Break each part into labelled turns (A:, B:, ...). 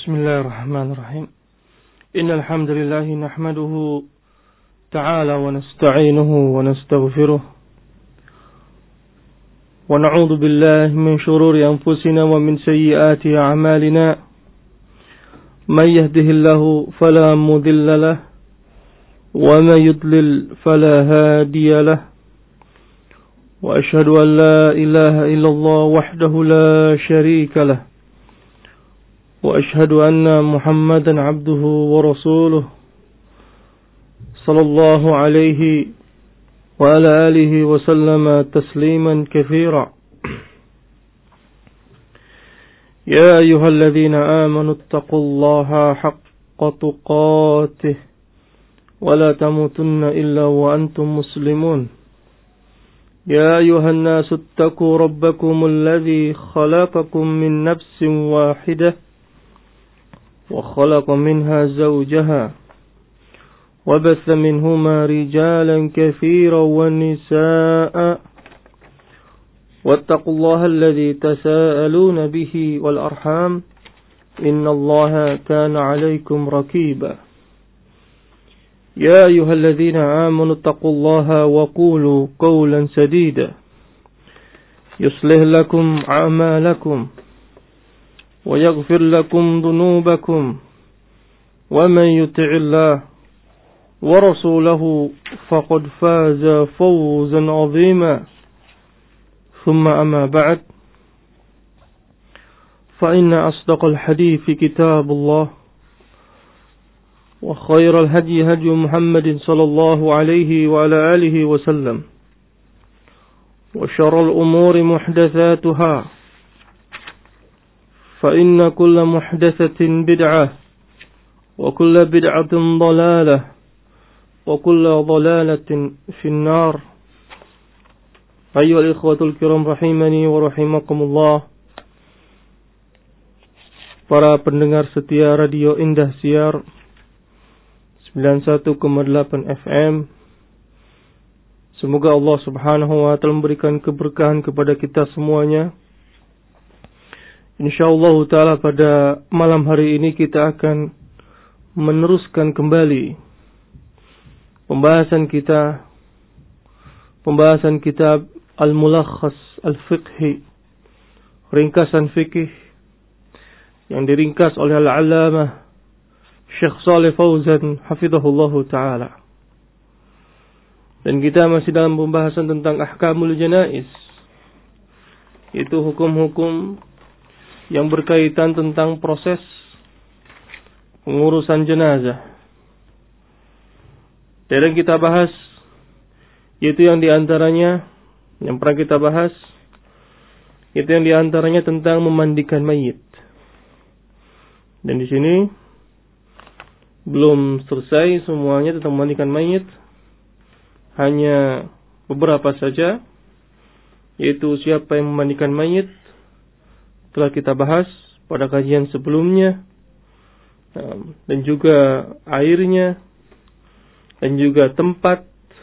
A: بسم الله الرحمن الرحيم إن الحمد لله نحمده تعالى ونستعينه ونستغفره ونعوذ بالله من شرور أنفسنا ومن سيئات أعمالنا من يهده الله فلا مضل له ومن يضلل فلا هادي له وأشهد أن لا إله إلا الله وحده لا شريك له وأشهد أن محمدا عبده ورسوله صلى الله عليه وعلى آله وسلم تسليما كثيرا يا أيها الذين آمنوا اتقوا الله حق تقاته ولا تموتن إلا وأنتم مسلمون يا أيها الناس اتقوا ربكم الذي خلقكم من نفس واحدة وخلق منها زوجها وبث منهما رجالا كثيرا ونساء واتقوا الله الذي تساءلون به والأرحام إن الله كان عليكم رقيبا يا أيها الذين آمنوا اتقوا الله وقولوا قولا سديدا يصلح لكم أعمالكم ويغفر لكم ذنوبكم ومن يطع الله ورسوله فقد فاز فوزا عظيما ثم أما بعد فإن أصدق الحديث كتاب الله وخير الهدي هدي محمد صلى الله عليه وعلى آله وسلم وشر الأمور محدثاتها فإن كل محدثة بدعة وكل بدعة ضلالة وكل ضلالة في النار أيها الإخوة الكرام رحمني ورحمكم الله. Para pendengar setia Radio Indah Siar 91,8 FM, semoga Allah subhanahu wa ta'ala memberikan keberkahan kepada kita semuanya. InsyaAllah ta'ala pada malam hari ini kita akan meneruskan kembali pembahasan kitab Al-Mulakhas Al-Fiqhi, ringkasan fikih yang diringkas oleh Al-Allamah Syekh Shalih Fauzan hafizahullahu ta'ala. Dan kita masih dalam pembahasan tentang ahkamul janaiz, yaitu hukum-hukum yang berkaitan tentang proses pengurusan jenazah. Dan kita bahas, yaitu yang diantaranya, yang pernah kita bahas, itu yang diantaranya tentang memandikan mayit. Dan di sini belum selesai semuanya tentang memandikan mayit, hanya beberapa saja, yaitu siapa yang memandikan mayit telah kita bahas pada kajian sebelumnya, dan juga airnya, dan juga tempat,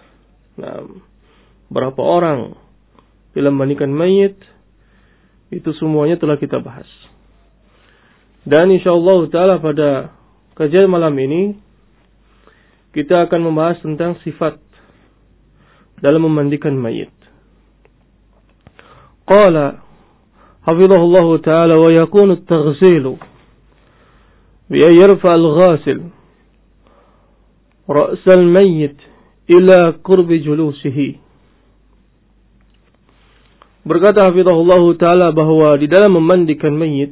A: berapa orang dalam memandikan mayit, itu semuanya telah kita bahas. Dan insyaallah ta'ala pada kajian malam ini kita akan membahas tentang sifat dalam memandikan mayit. Qala hafizahullahu ta'ala wa yakunu at-taghsilu bi an yarfa al-ghasil ra's al-mayyit ila qurbi julusihi. Berkata hafizahullahu ta'ala bahwa di dalam memandikan mayit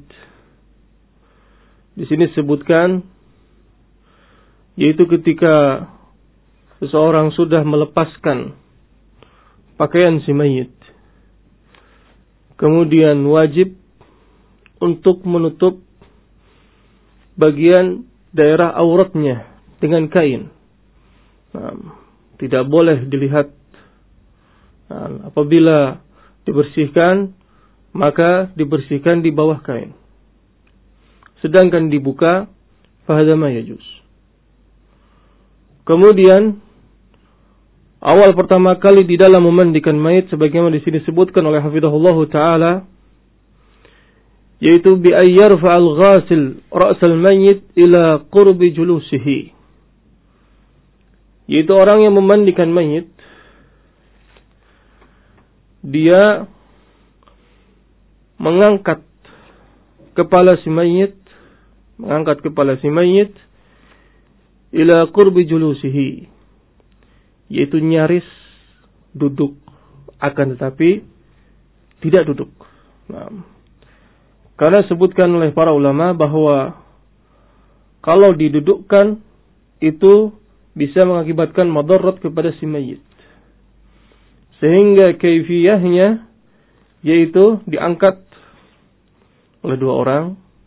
A: di sini disebutkan, yaitu ketika seseorang sudah melepaskan pakaian si mayit, kemudian wajib untuk menutup bagian daerah auratnya dengan kain. Tidak boleh dilihat. Apabila dibersihkan, maka dibersihkan di bawah kain. Sedangkan dibuka, fahadha ma yajuz. Kemudian awal pertama kali di dalam memandikan mayit, sebagaimana di sini disebutkan oleh hafizahullah taala, yaitu bi ayyarfa'al ghasil ra'sal mayyit ila qurbi julusihi, yaitu orang yang memandikan mayit, dia mengangkat kepala si mayit, ila qurbi julusihi, yaitu nyaris duduk, akan tetapi tidak duduk. Nah, karena sebutkan oleh para ulama bahwa kalau didudukkan itu bisa mengakibatkan madarat kepada si mayit, sehingga kaifiyahnya yaitu diangkat oleh dua orang,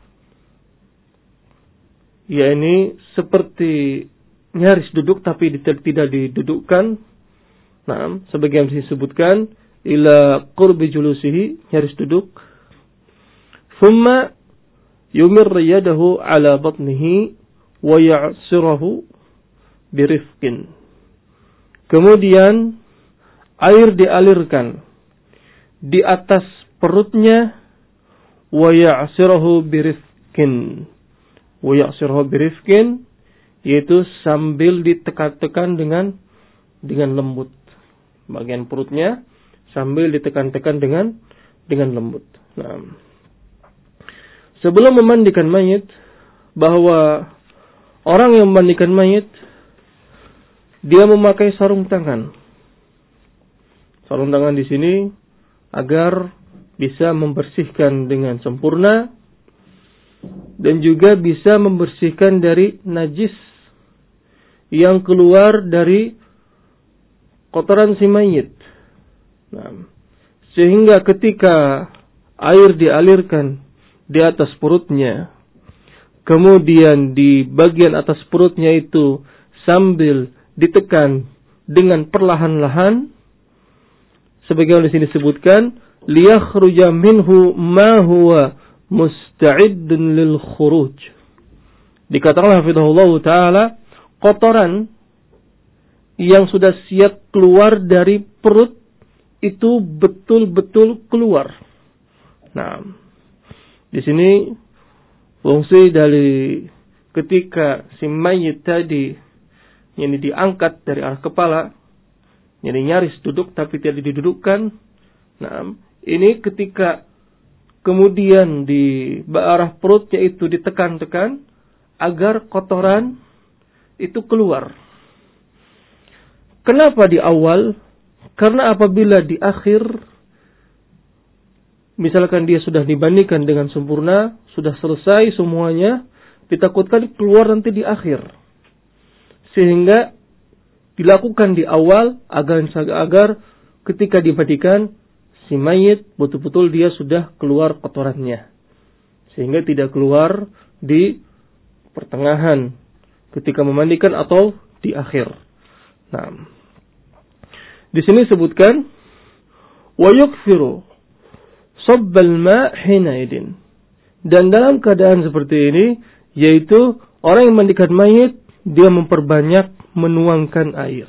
A: yakni seperti nyaris duduk tapi tidak didudukkan. Nah, sebagian disebutkan ila qurbi julusihi, nyaris duduk. Thumma yumir yadahu ala batnihi wa ya'sirahu birifqin. Kemudian air dialirkan di atas perutnya, wa ya'sirahu birifqin. Wa ya'sirahu birifqin, yaitu sambil ditekan-tekan dengan lembut. Bagian perutnya sambil ditekan-tekan dengan lembut. Nah, sebelum memandikan mayit, bahwa orang yang memandikan mayit dia memakai sarung tangan. Sarung tangan di sini agar bisa membersihkan dengan sempurna dan juga bisa membersihkan dari najis yang keluar dari kotoran si mayit. Nah, sehingga ketika air dialirkan di atas perutnya, kemudian di bagian atas perutnya itu sambil ditekan dengan perlahan-lahan, sebagaimana di sini disebutkan, liyakhruja minhu ma huwa musta'iddun lil khuruj. Dikatakan hafizahullah taala, kotoran yang sudah siap keluar dari perut itu betul-betul keluar. Nah, di sini fungsi dari ketika si mayit tadi yang diangkat dari arah kepala, yang nyaris duduk tapi tidak didudukkan. Nah, ini ketika kemudian di arah perutnya itu ditekan-tekan agar kotoran itu keluar. Kenapa di awal? Karena apabila di akhir, misalkan dia sudah dibandingkan dengan sempurna, sudah selesai semuanya, ditakutkan keluar nanti di akhir. Sehingga dilakukan di awal agar ketika dibandingkan si mayit betul-betul dia sudah keluar kotorannya. Sehingga tidak keluar di pertengahan ketika memandikan atau di akhir. Nah, di sini sebutkan wa yukfiru sabbal ma' hina idin. Dan dalam keadaan seperti ini, yaitu orang yang memandikan mayit, dia memperbanyak menuangkan air.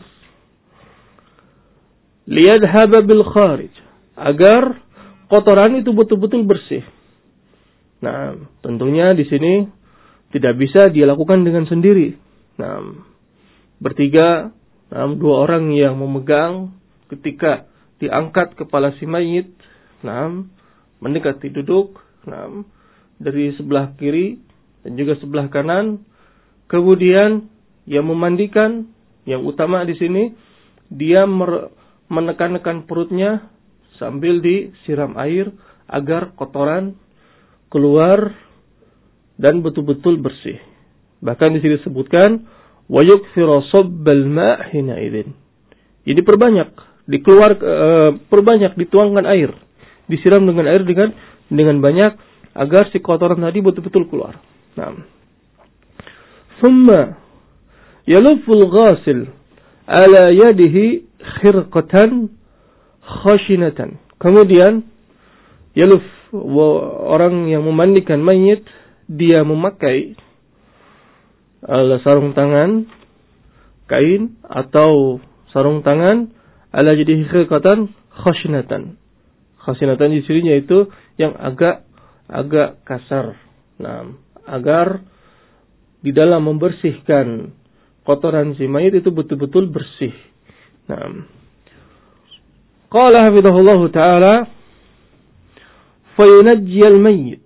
A: Liyadhhaba bil kharij, agar kotoran itu betul-betul bersih. Nah, tentunya di sini tidak bisa dia lakukan dengan sendiri. Nah, bertiga, dua orang yang memegang ketika diangkat kepala si mayit, mendekati duduk, dari sebelah kiri dan juga sebelah kanan. Kemudian yang memandikan, yang utama di sini, dia menekan-nekan perutnya sambil disiram air agar kotoran keluar dan betul-betul bersih. Bahkan di sini disebutkan wa yukfiru sabbal ma' hina idzin. Jadi perbanyak dituangkan air, disiram dengan air dengan banyak agar si kotoran tadi betul-betul keluar. Nah, thumma yaluful ghasil ala yadihi khirqatan khashinatan. Kemudian yaluf, orang yang memandikan mayit, dia memakai sarung tangan kain atau sarung tangan ala yadihi khirqatan khashinatan. Khashinatan di sini yaitu yang agak agak kasar. Nah, agar di dalam membersihkan kotoran si mayit itu betul-betul bersih. Nah, qala hafizahullah ta'ala fayunajjiyal mayyit,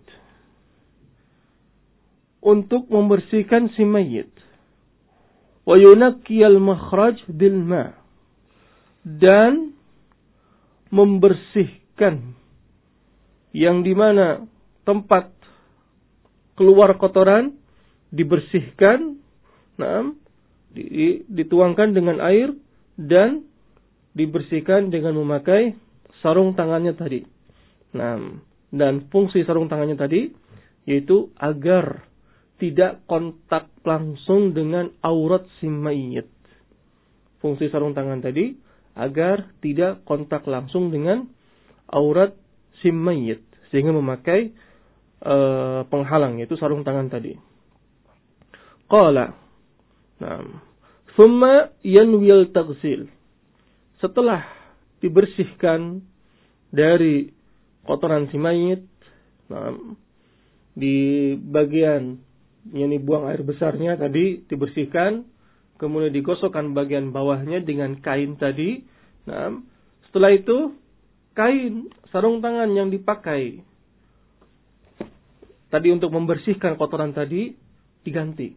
A: untuk membersihkan si mayit, wa yunakkiyal makhraj bil ma, dan membersihkan yang dimana tempat keluar kotoran dibersihkan, dituangkan dengan air dan dibersihkan dengan memakai sarung tangannya tadi. Dan fungsi sarung tangannya tadi yaitu agar tidak kontak langsung dengan aurat si mayit. Fungsi sarung tangan tadi agar tidak kontak langsung dengan aurat si mayit, sehingga memakai penghalang, yaitu sarung tangan tadi. Qala, thumma yanwil taghsil, setelah dibersihkan dari kotoran si mayit, di bagian yang buang air besarnya tadi dibersihkan, kemudian digosokkan bagian bawahnya dengan kain tadi. Setelah itu kain sarung tangan yang dipakai tadi untuk membersihkan kotoran tadi diganti.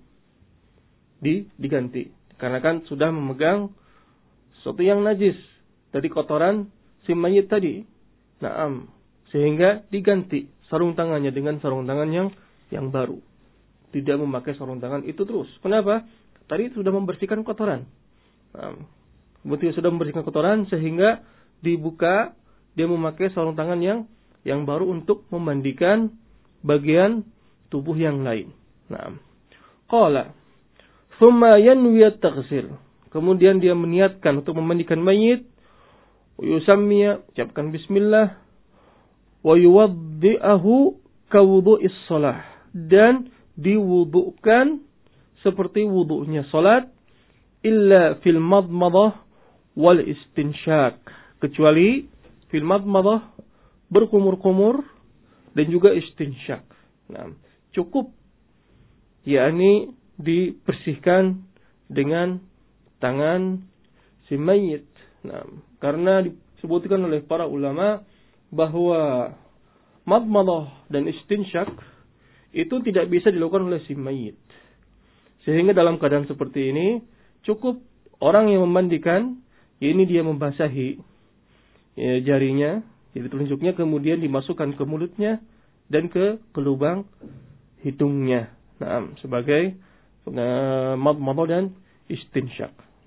A: Karena kan sudah memegang sesuatu yang najis dari kotoran si mayit tadi. Sehingga diganti sarung tangannya dengan sarung tangan yang baru. Tidak memakai sarung tangan itu terus. Kenapa? Tadi sudah membersihkan kotoran. Kemudian sudah membersihkan kotoran sehingga dibuka, dia memakai sarung tangan yang baru untuk memandikan bagian tubuh yang lain. Qala, thumma yanwi at-taghsil, kemudian dia meniatkan untuk memandikan mayit, yusammiya, ucapkan bismillah, wa yuwaddi'ahu kawudu'is shalah, dan diwudu'kan seperti wudu'nya salat, illa fil madmadah wal istinshaq, kecuali fil madmadah, berkumur-kumur, dan juga istinshaq. Cukup, yakni dibersihkan dengan tangan si mayit. Karena disebutkan oleh para ulama bahwa madmadah dan istinshaq itu tidak bisa dilakukan oleh si mayit. Sehingga dalam keadaan seperti ini, cukup orang yang memandikan, ini dia membasahi jarinya, jadi telunjuknya, kemudian dimasukkan ke mulutnya dan ke lubang hidungnya. Sebagai madmadah dan istinshaq.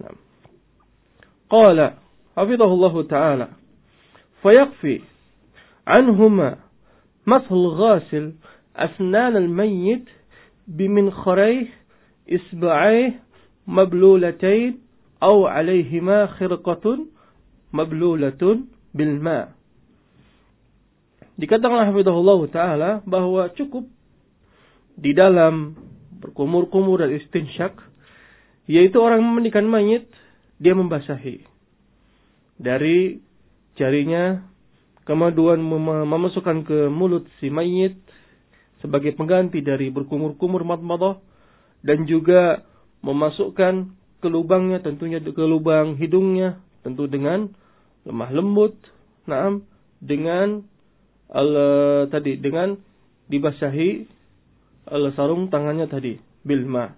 A: Qala hafizahullahu ta'ala, fayakfi anhuma mashul ghasil asnan al-mayyit biminkharaih isba'aih mablulatayn aw alaihima khirqatun mablulatun bil ma'. Dikatakan hafizahullah ta'ala bahwa cukup di dalam berkumur-kumur dan istinshaq, yaitu orang memandikan mayit, dia membasahi dari jarinya, kemudian memasukkan ke mulut si mayit sebagai pengganti dari berkumur-kumur madmadah, dan juga memasukkan ke lubangnya, tentunya ke lubang hidungnya, tentu dengan lemah lembut, dengan dengan dibasahi sarung tangannya tadi bilma.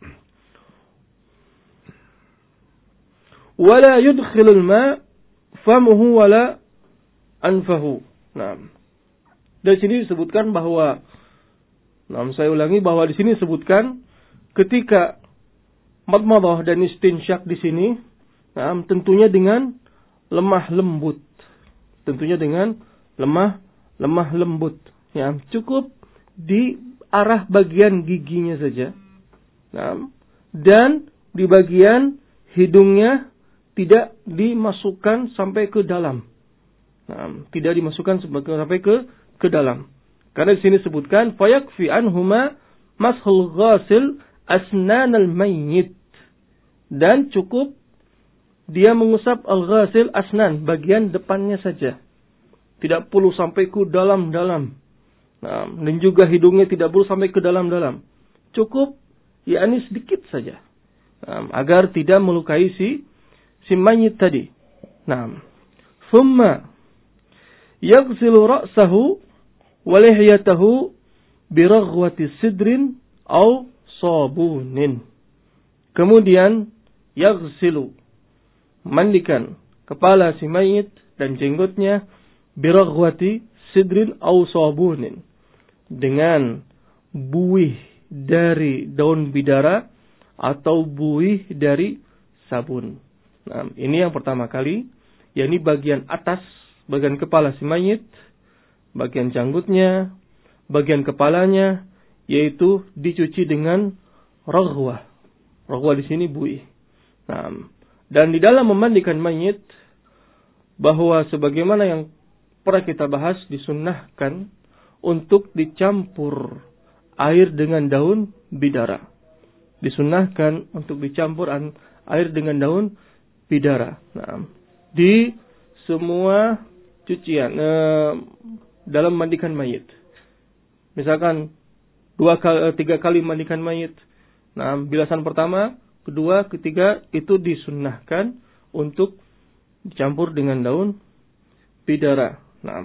A: Wala yudkhilul ma famuhu wala anfahu. Dari sini disebutkan bahwa, saya ulangi, bahwa di sini disebutkan ketika madmadah dan istinshaq di sini, tentunya dengan lemah lembut. Tentunya dengan lemah lembut. Cukup di arah bagian giginya saja. Dan di bagian hidungnya tidak dimasukkan sampai ke dalam. Tidak dimasukkan sampai ke dalam. Karena di sini disebutkan fayakfi anhuma mashul ghasil asnan al-mayyit, dan cukup dia mengusap al-ghasil asnan, bagian depannya saja. Tidak perlu sampai ke dalam-dalam. Nah, dan juga hidungnya tidak perlu sampai ke dalam-dalam. Cukup yakni sedikit saja. Nah, agar tidak melukai si mayit tadi. Nah, thumma yaghsilu ra'sahu wa lihyatahu bi raghwati sidrin aw sabunin. Kemudian yaghsilu, mandikan kepala si mayit dan jenggotnya bi raghwati sidrin aw sabunin, dengan buih dari daun bidara atau buih dari sabun. Nah, ini yang pertama kali, yakni bagian atas, bagian kepala si mayit, bagian janggutnya, bagian kepalanya, yaitu dicuci dengan raghwah. Raghwah di sini buih. Nah, dan di dalam memandikan mayit, bahwa sebagaimana yang pernah kita bahas, disunnahkan untuk dicampur air dengan daun bidara. Disunnahkan untuk dicampur air dengan daun bidara. Nah, di semua cucian dalam mandikan mayit. Misalkan 3 kali mandikan mayit. Nah, bilasan pertama, kedua, ketiga itu disunnahkan untuk dicampur dengan daun bidara. Nah,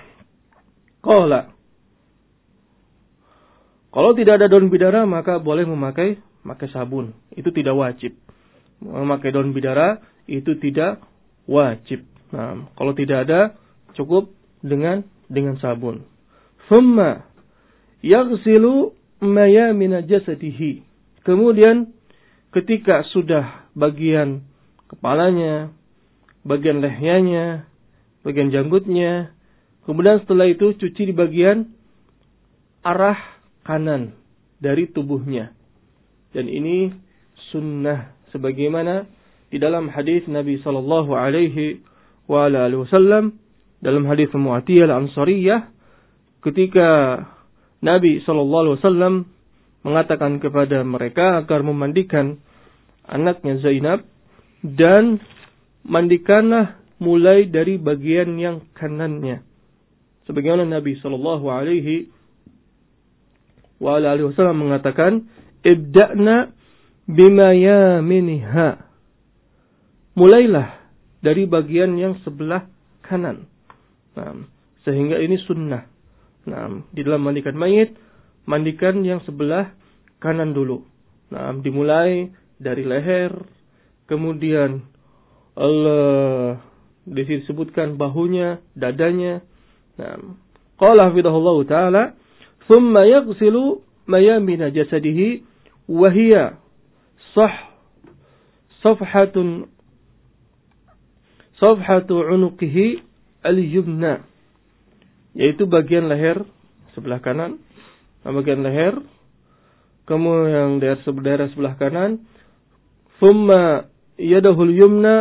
A: kalau tidak ada daun bidara, maka boleh memakai sabun. Itu tidak wajib. Memakai daun bidara itu tidak wajib. Nah, kalau tidak ada, cukup dengan sabun. Thumma yaghsilu mayamina jasadihi. Kemudian ketika sudah bagian kepalanya, bagian lehernya, bagian janggutnya, kemudian setelah itu cuci di bagian arah kanan dari tubuhnya. Dan ini sunnah sebagaimana di dalam hadis Nabi sallallahu alaihi wasallam, dalam hadis Mu'atiyah al-Ansariyah, ketika Nabi sallallahu alaihi wasallam mengatakan kepada mereka agar memandikan anaknya Zainab, dan mandikanlah mulai dari bagian yang kanannya. Sebagaimana Nabi sallallahu alaihi wasallam mengatakan, ibda'na bima yaminiha. Mulailah dari bagian yang sebelah kanan. Nah, sehingga ini sunnah. Nah, di dalam mandikan mayit, mandikan yang sebelah kanan dulu. Nah, dimulai dari leher, kemudian disebutkan bahunya, dadanya. Nah, qala hafidhahullah ta'ala, ثم يغسل ميامن جسده وهي صفحة عنقه اليمنى, yaitu bagian leher sebelah kanan, bagian leher, kemudian daerah sebelah kanan, ثم يده اليمنى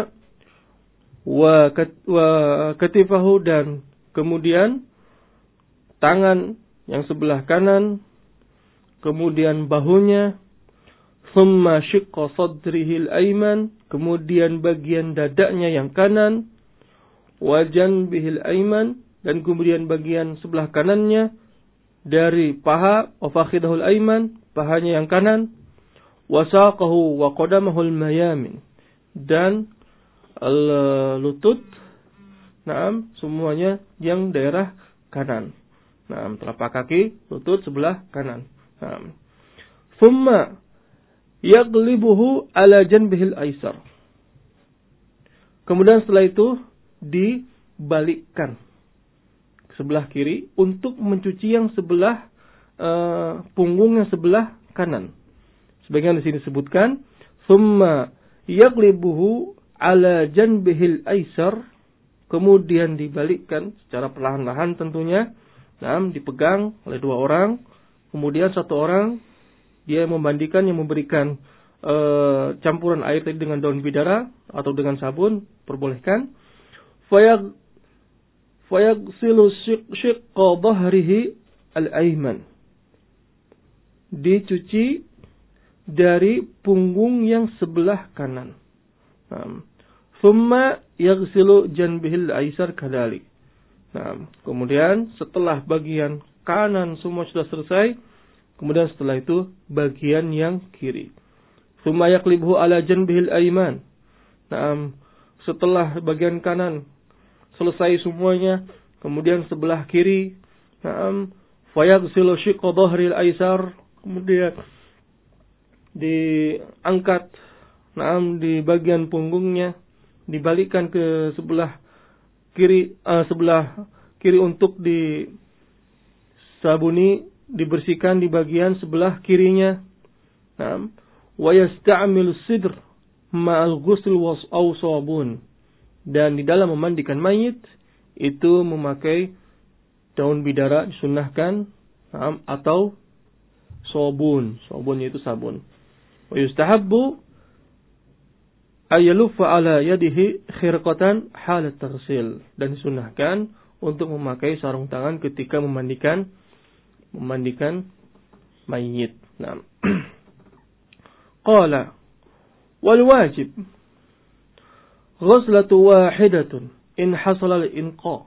A: وكتفه, dan kemudian tangan yang sebelah kanan, kemudian bahunya, thumma shiqqa sadrihi al-ayman, kemudian bagian dadanya yang kanan, wa janbihi al-ayman, dan kemudian bagian sebelah kanannya dari paha, wa fakhidahu al-ayman, pahanya yang kanan, wa saqahu wa qadamahu al-mayamin, dan lutut, semuanya yang daerah kanan. Nah, telapak kaki, lutut sebelah kanan. Thumma yaghlibuhu ala janbihil aisar. Kemudian setelah itu dibalikkan ke sebelah kiri untuk mencuci yang sebelah punggung yang sebelah kanan. Sebagaimana di sini disebutkan, thumma yaghlibuhu ala janbihil aisar. Kemudian dibalikkan secara perlahan-lahan tentunya. Dipegang oleh 2 orang, kemudian 1 orang dia memandikan, yang memberikan campuran air tadi dengan daun bidara atau dengan sabun, perbolehkan. Fayaghsilu shiqqa dhahrihi al-ayman. Dicuci dari punggung yang sebelah kanan. Thumma yaghsilu janbihil aisar kadhalik. Nah, kemudian setelah bagian kanan semua sudah selesai. Kemudian setelah itu bagian yang kiri. Tsumma yaqlibhu ala janbihil ayman. Nah, setelah bagian kanan selesai semuanya, kemudian sebelah kiri, fayaghsilu shiqqa dhahril aysar, kemudian diangkat di bagian punggungnya, dibalikkan ke sebelah kiri untuk disabuni, dibersihkan di bagian sebelah kirinya. Wa yasta'milu sidr ma'al ghusl aw sabun. Dan di dalam memandikan mayit itu memakai daun bidara disunnahkan, atau sabun. Sabun yaitu sabun. Wa yustahabbu ayaluffa ala yadihi khirqatan halat taghsil. Dan disunnahkan untuk memakai sarung tangan ketika memandikan mayit. Nah. Qala wal wajib ghuslatu wahidatun in hasala al-inqa.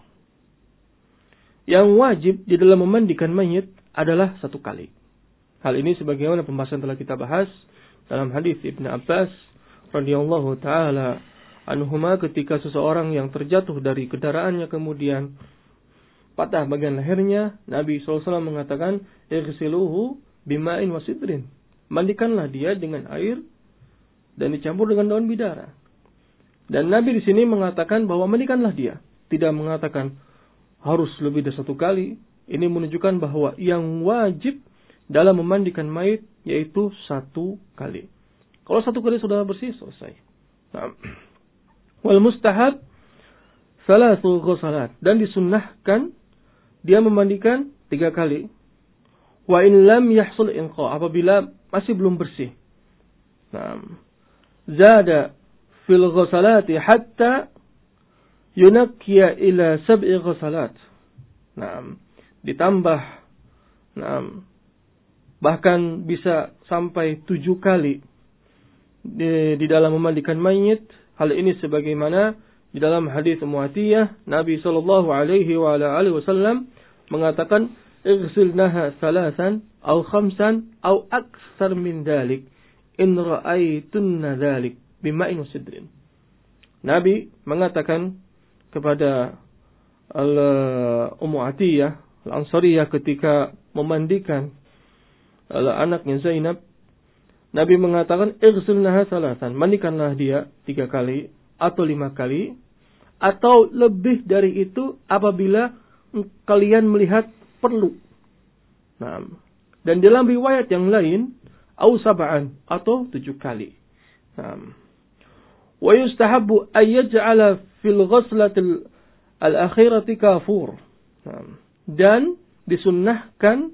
A: Yang wajib di dalam memandikan mayit adalah satu kali. Hal ini sebagaimana pembahasan telah kita bahas dalam hadis Ibnu Abbas radhiyallahu taala anhuma, ketika seseorang yang terjatuh dari kendaraannya kemudian patah bagian lehernya, Nabi SAW mengatakan, "Ighsiluhu bima'in wasidrin." Mandikanlah dia dengan air dan dicampur dengan daun bidara. Dan Nabi di sini mengatakan bahwa mandikanlah dia, tidak mengatakan harus lebih dari satu kali. Ini menunjukkan bahwa yang wajib dalam memandikan mayit yaitu satu kali. Kalau satu kali sudah bersih, selesai. Nah. Wal mustahab salasu ghusalat. Dan disunnahkan dia memandikan 3 kali. Wa in lam yahsul inqa, apabila masih belum bersih. Nah. Zada fil ghusalati hatta yunakkiya ila 7 ghusalat. Nah. Ditambah. Nah. Bahkan bisa sampai 7 kali di dalam memandikan mayit. Hal ini sebagaimana di dalam hadis Mu'atiyah, Nabi sallallahu alaihi wasallam mengatakan, "Ighsilnaha thalathan aw khamsan aw aktsar min dhalik in ra'aytunna dhalik bima'in wasidrin." Nabi mengatakan kepada Ummu Atiyah Al-Ansariyah ketika memandikan anaknya Zainab, Nabi mengatakan, "Ighsilnaha thalathan." Mandikanlah dia 3 kali atau 5 kali atau lebih dari itu apabila kalian melihat perlu. Nah, dan dalam riwayat yang lain, au sab'an atau 7 kali. Nah, wa yustahabbu ay yaj'ala fil ghuslati al-akhirati kafur. Nah, dan disunnahkan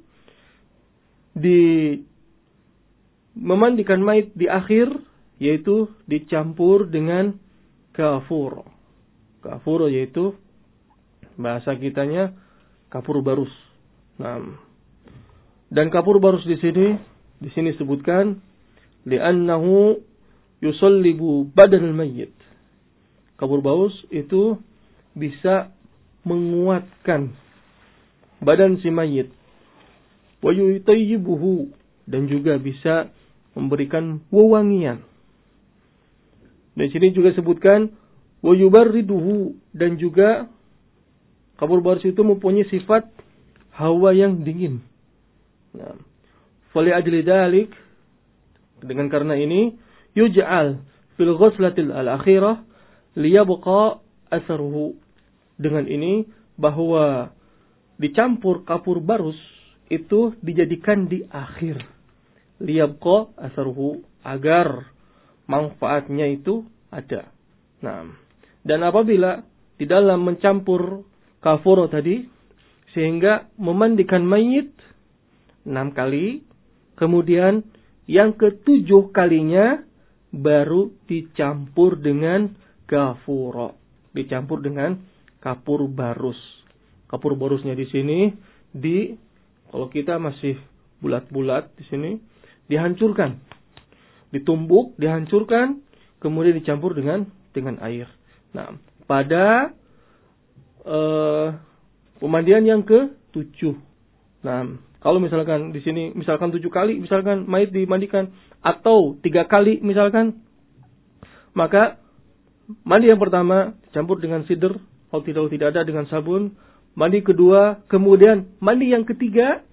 A: di memandikan mayit di akhir, yaitu dicampur dengan kafur. Kafur yaitu bahasa kitanya kapur barus. Nah, dan kapur barus di sini sebutkan li'annahu yusallibu badan al-mayyit. Kapur barus itu bisa menguatkan badan si mayit. Wa yutayyibuhu, dan juga bisa memberikan wewangian. Dan sini juga sebutkan wa yubarriduhu, dan juga kapur barus itu mempunyai sifat hawa yang dingin. Nah, fali ajli dalik, dengan karena ini yuj'al fil ghuslatil al-akhirah liyabqa atharuhu. Dengan ini bahwa dicampur kapur barus itu dijadikan di akhir. Liyabqa atharuhu, agar manfaatnya itu ada. Nah, dan apabila di dalam mencampur kafur tadi, sehingga memandikan mayit 6 kali, kemudian yang ke-7 kalinya baru dicampur dengan kafur, dicampur dengan kapur barus. Kapur barusnya di sini kalau kita masih bulat-bulat di sini, dihancurkan, ditumbuk, dihancurkan, kemudian dicampur dengan air. Nah, pada pemandian yang ke-7, Nah, kalau misalkan di sini misalkan 7 kali misalkan mayit dimandikan atau 3 kali misalkan, maka mandi yang pertama dicampur dengan sidr, kalau tidak ada dengan sabun. Mandi kedua, kemudian mandi yang ketiga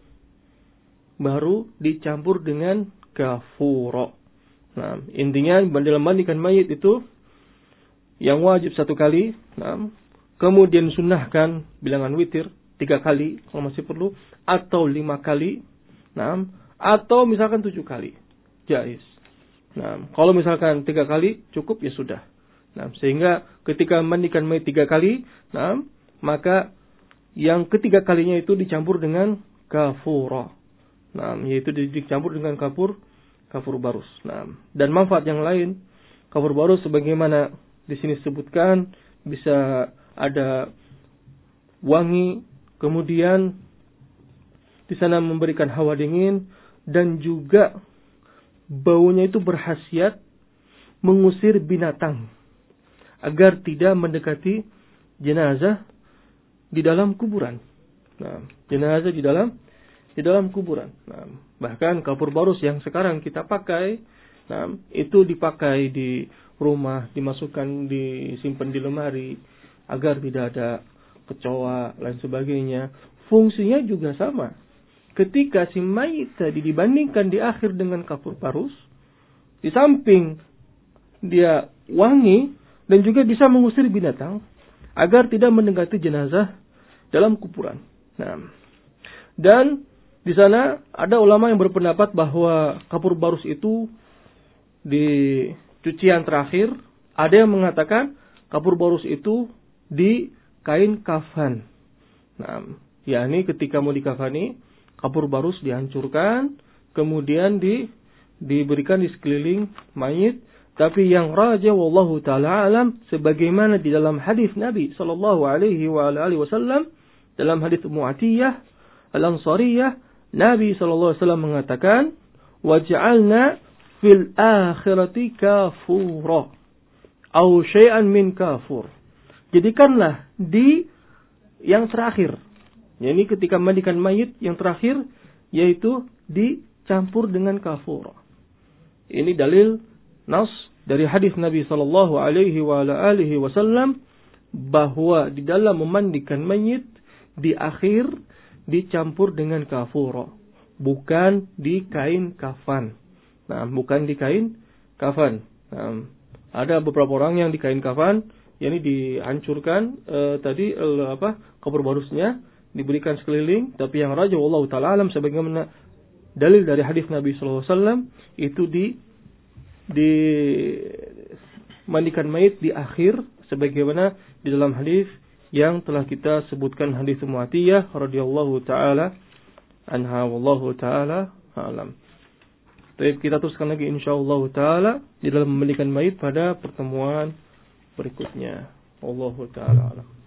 A: baru dicampur dengan kafuro. Nah, intinya dalam mandikan mayit itu yang wajib 1 kali, nah, kemudian sunnahkan bilangan witir 3 kali kalau masih perlu, atau 5 kali, nah, atau misalkan 7 kali, jaiz. Nah, kalau misalkan 3 kali cukup ya sudah. Nah, sehingga ketika mandikan mayit 3 kali, nah, maka yang ketiga kalinya itu dicampur dengan kafuro. Nah, yaitu dicampur dengan kafur barus. Nah, dan manfaat yang lain, kafur barus sebagaimana di sini disebutkan bisa ada wangi, kemudian di sana memberikan hawa dingin, dan juga baunya itu berkhasiat mengusir binatang agar tidak mendekati jenazah di dalam kuburan. Nah, jenazah di dalam kuburan. Nah, bahkan kafur barus yang sekarang kita pakai, nah, itu dipakai di rumah, dimasukkan, disimpan di lemari agar tidak ada kecoa lain sebagainya. Fungsinya juga sama. Ketika si mayit tadi dibandingkan di akhir dengan kafur barus, di samping dia wangi dan juga bisa mengusir binatang agar tidak mendekati jenazah dalam kuburan. Nah, dan di sana ada ulama yang berpendapat bahwa kafur barus itu di cucian terakhir. Ada yang mengatakan kafur barus itu di kain kafan. Nah, yakni ketika mau dikafani, kafur barus dihancurkan, kemudian diberikan di sekeliling mayit. Tapi yang raja wallahu taala alam, sebagaimana di dalam hadis Nabi sallallahu alaihi wasallam, dalam hadis Mu'atiyah Al-Ansariyah, Nabi sallallahu alaihi wasallam mengatakan, "Waj'alna fil akhirati kafura aw syai'an min kafur." Jadikanlah di yang terakhir, yakni ketika mandikan mayit yang terakhir, yaitu dicampur dengan kafur. Ini dalil nas dari hadis Nabi sallallahu alaihi wasallam bahwa di dalam memandikan mayit di akhir dicampur dengan kafur, bukan di kain kafan. Nah, bukan di kain kafan. Nah, ada beberapa orang yang di kain kafan, yakni dihancurkan kafur barusnya diberikan sekeliling, tapi yang raja wallahu taala alam sebagaimana dalil dari hadis Nabi sallallahu alaihi wasallam itu di mandikan mayit di akhir sebagaimana di dalam hadis yang telah kita sebutkan, hadis Mu'atiyah radhiyallahu taala anha wallahu taala alam. Baik, kita teruskan lagi insyaallah taala di dalam memandikan mayit pada pertemuan berikutnya. Wallahu taala alam.